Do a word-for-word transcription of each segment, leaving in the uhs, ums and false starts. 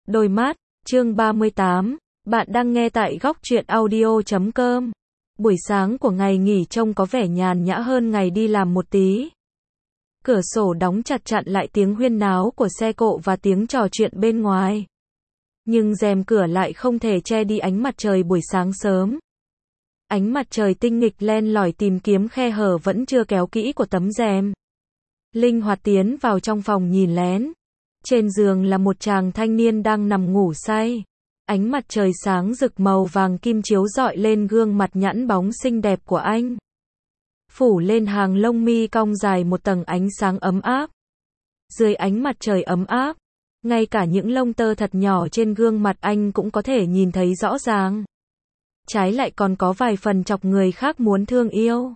Đôi mắt, chương ba mươi tám, bạn đang nghe tại góc truyện audio chấm com. Buổi sáng của ngày nghỉ trông có vẻ nhàn nhã hơn ngày đi làm một tí. Cửa sổ đóng chặt chặn lại tiếng huyên náo của xe cộ và tiếng trò chuyện bên ngoài. Nhưng rèm cửa lại không thể che đi ánh mặt trời buổi sáng sớm. Ánh mặt trời tinh nghịch len lỏi tìm kiếm khe hở vẫn chưa kéo kỹ của tấm rèm. Linh hoạt tiến vào trong phòng nhìn lén. Trên giường là một chàng thanh niên đang nằm ngủ say. Ánh mặt trời sáng rực màu vàng kim chiếu rọi lên gương mặt nhẵn bóng xinh đẹp của anh. Phủ lên hàng lông mi cong dài một tầng ánh sáng ấm áp. Dưới ánh mặt trời ấm áp, ngay cả những lông tơ thật nhỏ trên gương mặt anh cũng có thể nhìn thấy rõ ràng. Trái lại còn có vài phần chọc người khác muốn thương yêu.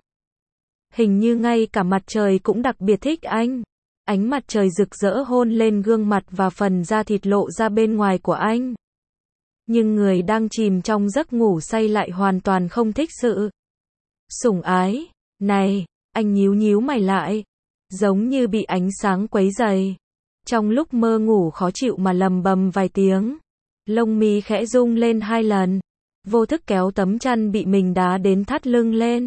Hình như ngay cả mặt trời cũng đặc biệt thích anh. Ánh mặt trời rực rỡ hôn lên gương mặt và phần da thịt lộ ra bên ngoài của anh. Nhưng người đang chìm trong giấc ngủ say lại hoàn toàn không thích sự sủng ái này. Anh nhíu nhíu mày lại, giống như bị ánh sáng quấy rầy. Trong lúc mơ ngủ khó chịu mà lầm bầm vài tiếng, lông mi khẽ rung lên hai lần, vô thức kéo tấm chăn bị mình đá đến thắt lưng lên.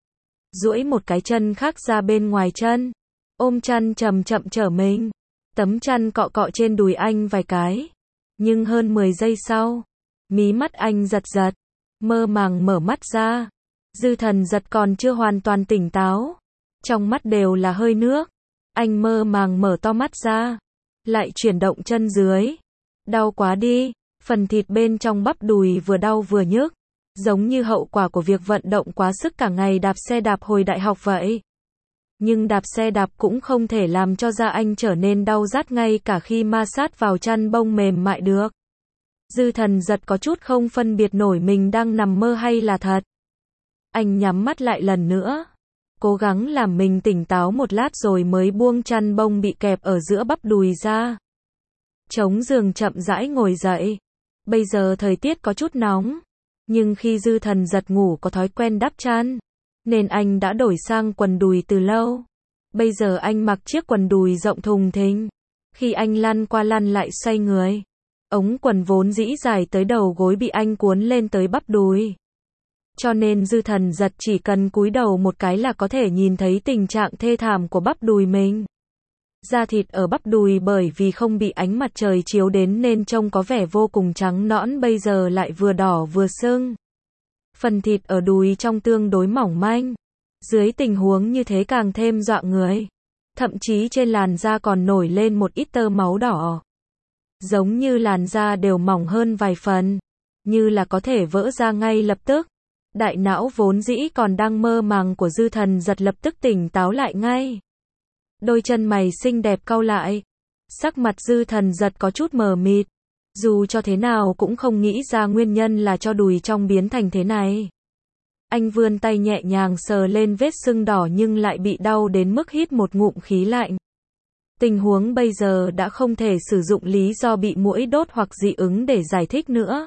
Duỗi một cái chân khác ra bên ngoài chân, ôm chăn chậm chậm trở mình. Tấm chăn cọ cọ trên đùi anh vài cái. Nhưng hơn mười giây sau, mí mắt anh giật giật, mơ màng mở mắt ra. Dư Thần Giật còn chưa hoàn toàn tỉnh táo, trong mắt đều là hơi nước. Anh mơ màng mở to mắt ra, lại chuyển động chân dưới. Đau quá đi, phần thịt bên trong bắp đùi vừa đau vừa nhức, giống như hậu quả của việc vận động quá sức cả ngày đạp xe đạp hồi đại học vậy. Nhưng đạp xe đạp cũng không thể làm cho da anh trở nên đau rát ngay cả khi ma sát vào chăn bông mềm mại được. Dư Thần Giật có chút không phân biệt nổi mình đang nằm mơ hay là thật. Anh nhắm mắt lại lần nữa, cố gắng làm mình tỉnh táo một lát rồi mới buông chăn bông bị kẹp ở giữa bắp đùi ra. Chống giường chậm rãi ngồi dậy. Bây giờ thời tiết có chút nóng, nhưng khi Dư Thần Giật ngủ có thói quen đắp chăn, nên anh đã đổi sang quần đùi từ lâu. Bây giờ anh mặc chiếc quần đùi rộng thùng thình. Khi anh lăn qua lăn lại xoay người, ống quần vốn dĩ dài tới đầu gối bị anh cuốn lên tới bắp đùi. Cho nên Dư Thần Giật chỉ cần cúi đầu một cái là có thể nhìn thấy tình trạng thê thảm của bắp đùi mình. Da thịt ở bắp đùi bởi vì không bị ánh mặt trời chiếu đến nên trông có vẻ vô cùng trắng nõn, bây giờ lại vừa đỏ vừa sưng. Phần thịt ở đùi trong tương đối mỏng manh. Dưới tình huống như thế càng thêm dọa người. Thậm chí trên làn da còn nổi lên một ít tơ máu đỏ. Giống như làn da đều mỏng hơn vài phần, như là có thể vỡ ra ngay lập tức. Đại não vốn dĩ còn đang mơ màng của Dư Thần Giật lập tức tỉnh táo lại ngay. Đôi chân mày xinh đẹp cau lại. Sắc mặt Dư Thần Giật có chút mờ mịt. Dù cho thế nào cũng không nghĩ ra nguyên nhân là cho đùi trong biến thành thế này. Anh vươn tay nhẹ nhàng sờ lên vết sưng đỏ nhưng lại bị đau đến mức hít một ngụm khí lạnh. Tình huống bây giờ đã không thể sử dụng lý do bị muỗi đốt hoặc dị ứng để giải thích nữa.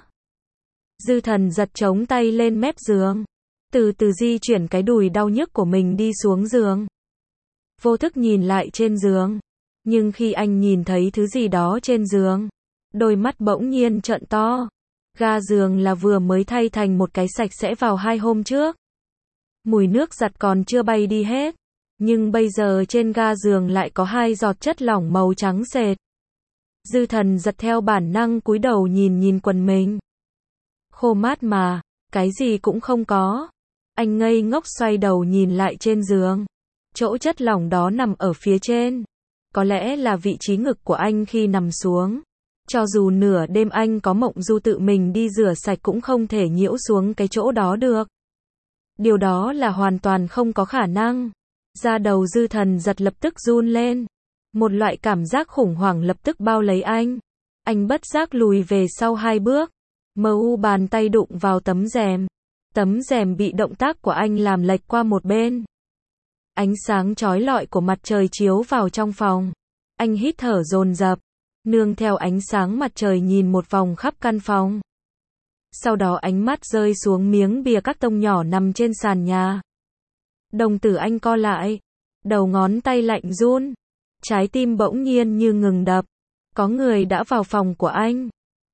Dư Thần Giật chống tay lên mép giường, từ từ di chuyển cái đùi đau nhức của mình đi xuống giường. Vô thức nhìn lại trên giường, nhưng khi anh nhìn thấy thứ gì đó trên giường, đôi mắt bỗng nhiên trợn to. Ga giường là vừa mới thay thành một cái sạch sẽ vào hai hôm trước. Mùi nước giặt còn chưa bay đi hết, nhưng bây giờ trên ga giường lại có hai giọt chất lỏng màu trắng sệt. Dư Thần Giật theo bản năng cúi đầu nhìn nhìn quần mình. Khô mát mà, cái gì cũng không có. Anh ngây ngốc xoay đầu nhìn lại trên giường. Chỗ chất lỏng đó nằm ở phía trên. Có lẽ là vị trí ngực của anh khi nằm xuống. Cho dù nửa đêm anh có mộng du tự mình đi rửa sạch cũng không thể nhiễu xuống cái chỗ đó được. Điều đó là hoàn toàn không có khả năng. Da đầu Dư Thần Giật lập tức run lên. Một loại cảm giác khủng hoảng lập tức bao lấy anh. Anh bất giác lùi về sau hai bước. Mờ u bàn tay đụng vào tấm rèm. Tấm rèm bị động tác của anh làm lệch qua một bên. Ánh sáng chói lọi của mặt trời chiếu vào trong phòng. Anh hít thở dồn dập, nương theo ánh sáng mặt trời nhìn một vòng khắp căn phòng. Sau đó ánh mắt rơi xuống miếng bìa các tông nhỏ nằm trên sàn nhà. Đồng tử anh co lại, đầu ngón tay lạnh run, trái tim bỗng nhiên như ngừng đập. Có người đã vào phòng của anh.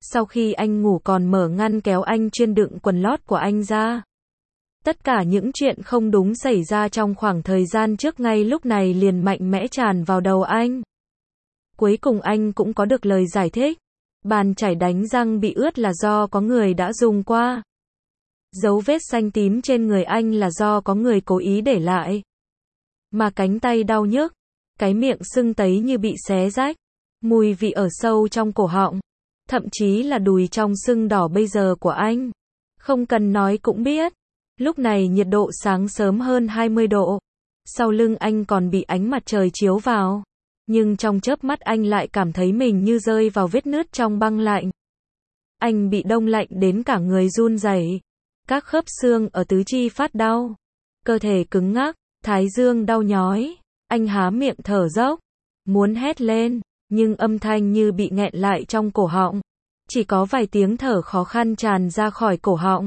Sau khi anh ngủ còn mở ngăn kéo anh chuyên đựng quần lót của anh ra. Tất cả những chuyện không đúng xảy ra trong khoảng thời gian trước ngay lúc này liền mạnh mẽ tràn vào đầu anh. Cuối cùng anh cũng có được lời giải thích. Bàn chải đánh răng bị ướt là do có người đã dùng qua. Dấu vết xanh tím trên người anh là do có người cố ý để lại. Mà cánh tay đau nhức, cái miệng sưng tấy như bị xé rách, mùi vị ở sâu trong cổ họng, thậm chí là đùi trong sưng đỏ bây giờ của anh. Không cần nói cũng biết. Lúc này nhiệt độ sáng sớm hơn hai mươi độ. Sau lưng anh còn bị ánh mặt trời chiếu vào. Nhưng trong chớp mắt anh lại cảm thấy mình như rơi vào vết nứt trong băng lạnh. Anh bị đông lạnh đến cả người run rẩy. Các khớp xương ở tứ chi phát đau. Cơ thể cứng ngắc, thái dương đau nhói. Anh há miệng thở dốc. Muốn hét lên, nhưng âm thanh như bị nghẹn lại trong cổ họng. Chỉ có vài tiếng thở khó khăn tràn ra khỏi cổ họng.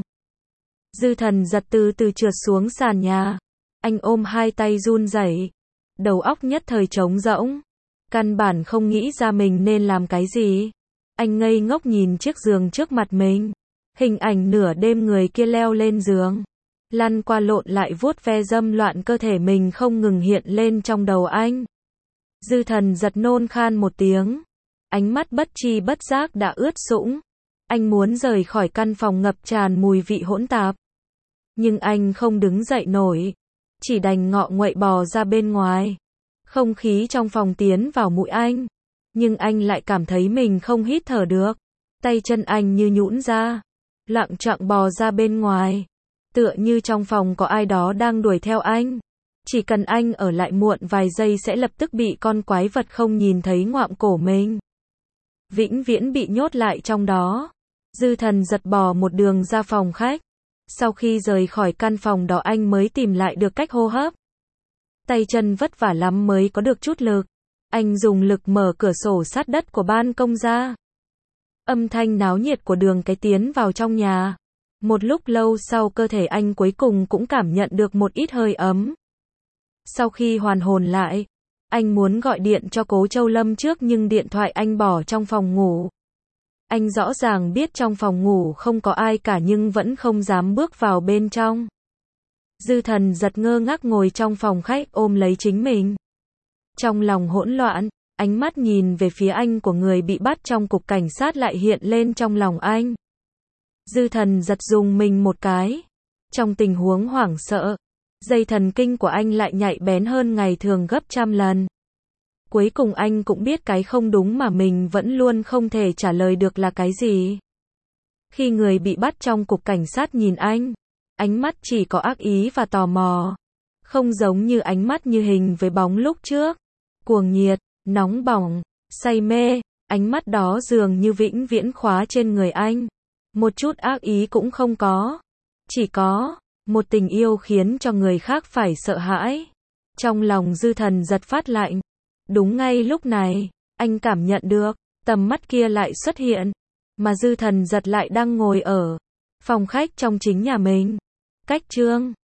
Dư Thần giật từ từ trượt xuống sàn nhà. Anh ôm hai tay run rẩy. Đầu óc nhất thời trống rỗng. Căn bản không nghĩ ra mình nên làm cái gì. Anh ngây ngốc nhìn chiếc giường trước mặt mình. Hình ảnh nửa đêm người kia leo lên giường. Lăn qua lộn lại vuốt ve dâm loạn cơ thể mình không ngừng hiện lên trong đầu anh. Dư Thần giật nôn khan một tiếng. Ánh mắt bất tri bất giác đã ướt sũng. Anh muốn rời khỏi căn phòng ngập tràn mùi vị hỗn tạp. Nhưng anh không đứng dậy nổi. Chỉ đành ngọ nguậy bò ra bên ngoài. Không khí trong phòng tiến vào mũi anh. Nhưng anh lại cảm thấy mình không hít thở được. Tay chân anh như nhũn ra. Lặng chặng bò ra bên ngoài. Tựa như trong phòng có ai đó đang đuổi theo anh. Chỉ cần anh ở lại muộn vài giây sẽ lập tức bị con quái vật không nhìn thấy ngoạm cổ mình. Vĩnh viễn bị nhốt lại trong đó. Dư Thần giật bò một đường ra phòng khách. Sau khi rời khỏi căn phòng đó anh mới tìm lại được cách hô hấp. Tay chân vất vả lắm mới có được chút lực. Anh dùng lực mở cửa sổ sát đất của ban công ra. Âm thanh náo nhiệt của đường cái tiến vào trong nhà. Một lúc lâu sau cơ thể anh cuối cùng cũng cảm nhận được một ít hơi ấm. Sau khi hoàn hồn lại, anh muốn gọi điện cho Cố Châu Lâm trước nhưng điện thoại anh bỏ trong phòng ngủ. Anh rõ ràng biết trong phòng ngủ không có ai cả nhưng vẫn không dám bước vào bên trong. Dư Thần giật ngơ ngác ngồi trong phòng khách ôm lấy chính mình. Trong lòng hỗn loạn, ánh mắt nhìn về phía anh của người bị bắt trong cục cảnh sát lại hiện lên trong lòng anh. Dư Thần giật rùng mình một cái. Trong tình huống hoảng sợ, dây thần kinh của anh lại nhạy bén hơn ngày thường gấp trăm lần. Cuối cùng anh cũng biết cái không đúng mà mình vẫn luôn không thể trả lời được là cái gì. Khi người bị bắt trong cục cảnh sát nhìn anh, ánh mắt chỉ có ác ý và tò mò. Không giống như ánh mắt như hình với bóng lúc trước. Cuồng nhiệt, nóng bỏng, say mê, ánh mắt đó dường như vĩnh viễn khóa trên người anh. Một chút ác ý cũng không có. Chỉ có một tình yêu khiến cho người khác phải sợ hãi. Trong lòng Dư Thần giật phát lạnh. Đúng ngay lúc này, anh cảm nhận được, tầm mắt kia lại xuất hiện. Mà Dư Thần giật lại đang ngồi ở phòng khách trong chính nhà mình. Cách chương